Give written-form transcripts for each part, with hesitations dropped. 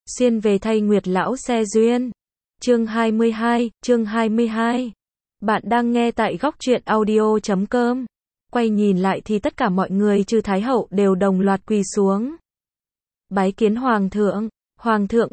xuyên về thay Nguyệt lão xe duyên. Chương 22. Bạn đang nghe tại góc truyện audio.com. Quay nhìn lại thì tất cả mọi người trừ Thái hậu đều đồng loạt quỳ xuống. Bái kiến Hoàng thượng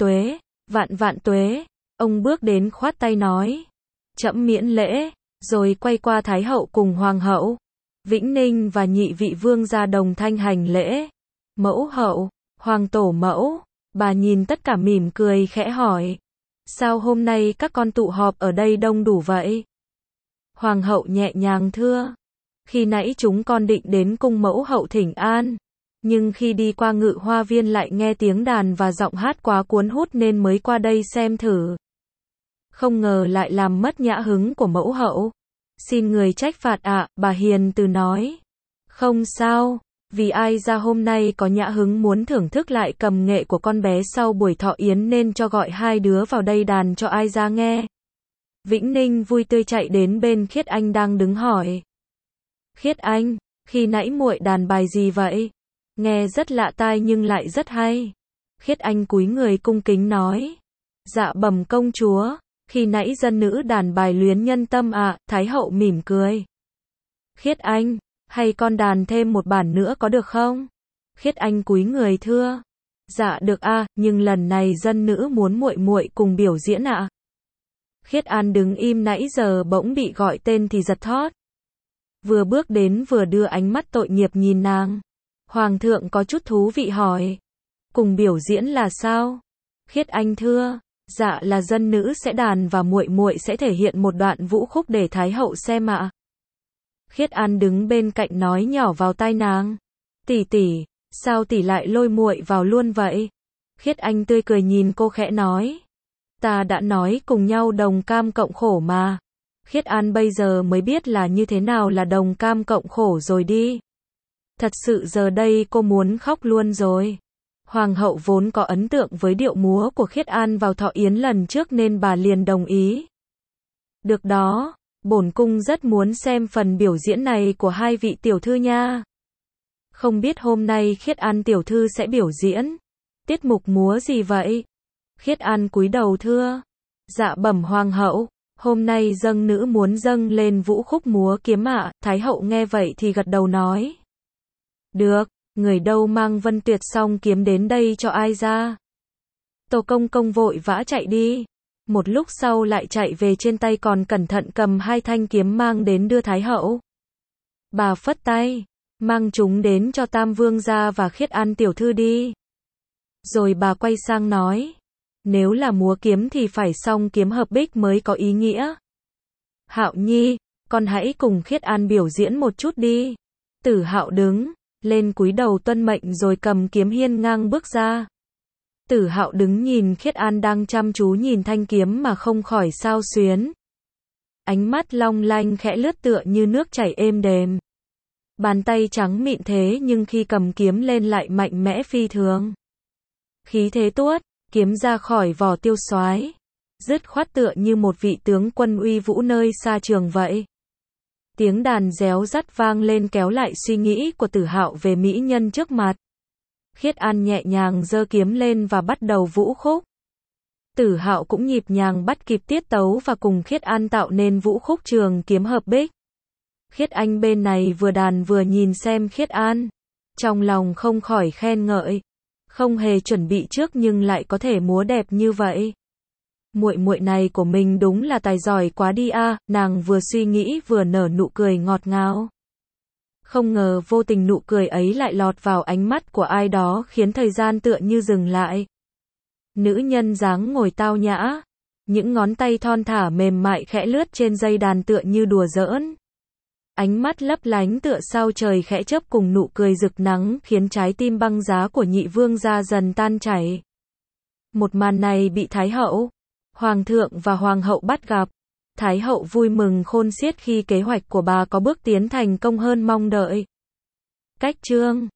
vạn tuế. Ông bước đến khoát tay nói, trẫm miễn lễ, rồi quay qua Thái hậu cùng Hoàng hậu. Vĩnh Ninh và nhị vị vương gia đồng thanh hành lễ. Mẫu hậu, Hoàng tổ mẫu, bà nhìn tất cả mỉm cười khẽ hỏi, sao hôm nay các con tụ họp ở đây đông đủ vậy? Hoàng hậu nhẹ nhàng thưa, khi nãy chúng con định đến cung mẫu hậu thỉnh an, nhưng khi đi qua Ngự Hoa Viên lại nghe tiếng đàn và giọng hát quá cuốn hút nên mới qua đây xem thử. Không ngờ lại làm mất nhã hứng của mẫu hậu. Xin người trách phạt ạ, bà hiền từ nói. Không sao, vì ai ra hôm nay có nhã hứng muốn thưởng thức lại cầm nghệ của con bé sau buổi thọ yến nên cho gọi hai đứa vào đây đàn cho ai ra nghe. Vĩnh Ninh vui tươi chạy đến bên Khiết Anh đang đứng hỏi. Khiết Anh, khi nãy muội đàn bài gì vậy? Nghe rất lạ tai nhưng lại rất hay. Khiết Anh cúi người cung kính nói. Dạ bẩm công chúa, khi nãy dân nữ đàn bài Luyến Nhân Tâm ạ. Thái hậu mỉm cười. Khiết Anh, hay con đàn thêm một bản nữa có được không? Khiết Anh cúi người thưa. Dạ được a, nhưng lần này dân nữ muốn muội cùng biểu diễn ạ. Khiết An đứng im nãy giờ bỗng bị gọi tên thì giật thót. Vừa bước đến vừa đưa ánh mắt tội nghiệp nhìn nàng. Hoàng thượng có chút thú vị hỏi. Cùng biểu diễn là sao? Khiết Anh thưa. Dạ là dân nữ sẽ đàn và muội sẽ thể hiện một đoạn vũ khúc để Thái hậu xem ạ. Khiết An đứng bên cạnh nói nhỏ vào tai nàng. Tỷ, sao tỷ lại lôi muội vào luôn vậy? Khiết Anh tươi cười nhìn cô khẽ nói. Ta đã nói cùng nhau đồng cam cộng khổ mà. Khiết An bây giờ mới biết là như thế nào là đồng cam cộng khổ rồi đi. Thật sự giờ đây cô muốn khóc luôn rồi. Hoàng hậu vốn có ấn tượng với điệu múa của Khiết An vào thọ yến lần trước nên bà liền đồng ý. Được đó, bổn cung rất muốn xem phần biểu diễn này của hai vị tiểu thư nha. Không biết hôm nay Khiết An tiểu thư sẽ biểu diễn tiết mục múa gì vậy? Khiết An cúi đầu thưa. Dạ bẩm Hoàng hậu, hôm nay dâng nữ muốn dâng lên vũ khúc múa kiếm ạ. Thái hậu nghe vậy thì gật đầu nói. Được, người đâu mang Vân Tuyệt song kiếm đến đây cho ai ra? Tổ công công vội vã chạy đi. Một lúc sau lại chạy về trên tay còn cẩn thận cầm hai thanh kiếm mang đến đưa Thái hậu. Bà phất tay, mang chúng đến cho Tam Vương gia và Khiết An tiểu thư đi. Rồi bà quay sang nói. Nếu là múa kiếm thì phải song kiếm hợp bích mới có ý nghĩa. Hạo Nhi, con hãy cùng Khiết An biểu diễn một chút đi. Tử Hạo đứng lên cúi đầu tuân mệnh rồi cầm kiếm hiên ngang bước ra. Tử Hạo đứng nhìn Khiết An đang chăm chú nhìn thanh kiếm mà không khỏi xao xuyến. Ánh mắt long lanh khẽ lướt tựa như nước chảy êm đềm. Bàn tay trắng mịn thế nhưng khi cầm kiếm lên lại mạnh mẽ phi thường. Khí thế tuốt, kiếm ra khỏi vỏ tiêu soái, dứt khoát tựa như một vị tướng quân uy vũ nơi xa trường vậy. Tiếng đàn réo rắt vang lên kéo lại suy nghĩ của Tử Hạo về mỹ nhân trước mặt. Khiết An nhẹ nhàng giơ kiếm lên và bắt đầu vũ khúc. Tử Hạo cũng nhịp nhàng bắt kịp tiết tấu và cùng Khiết An tạo nên vũ khúc trường kiếm hợp bích. Khiết Anh bên này vừa đàn vừa nhìn xem Khiết An, trong lòng không khỏi khen ngợi. Không hề chuẩn bị trước nhưng lại có thể múa đẹp như vậy. Muội này của mình đúng là tài giỏi quá đi a, nàng vừa suy nghĩ vừa nở nụ cười ngọt ngào. Không ngờ vô tình nụ cười ấy lại lọt vào ánh mắt của ai đó khiến thời gian tựa như dừng lại. Nữ nhân dáng ngồi tao nhã, những ngón tay thon thả mềm mại khẽ lướt trên dây đàn tựa như đùa giỡn. Ánh mắt lấp lánh tựa sao trời khẽ chớp cùng nụ cười rực nắng khiến trái tim băng giá của nhị vương gia dần tan chảy. Một màn này bị Thái hậu, Hoàng thượng và Hoàng hậu bắt gặp. Thái hậu vui mừng khôn xiết khi kế hoạch của bà có bước tiến thành công hơn mong đợi. Cách chương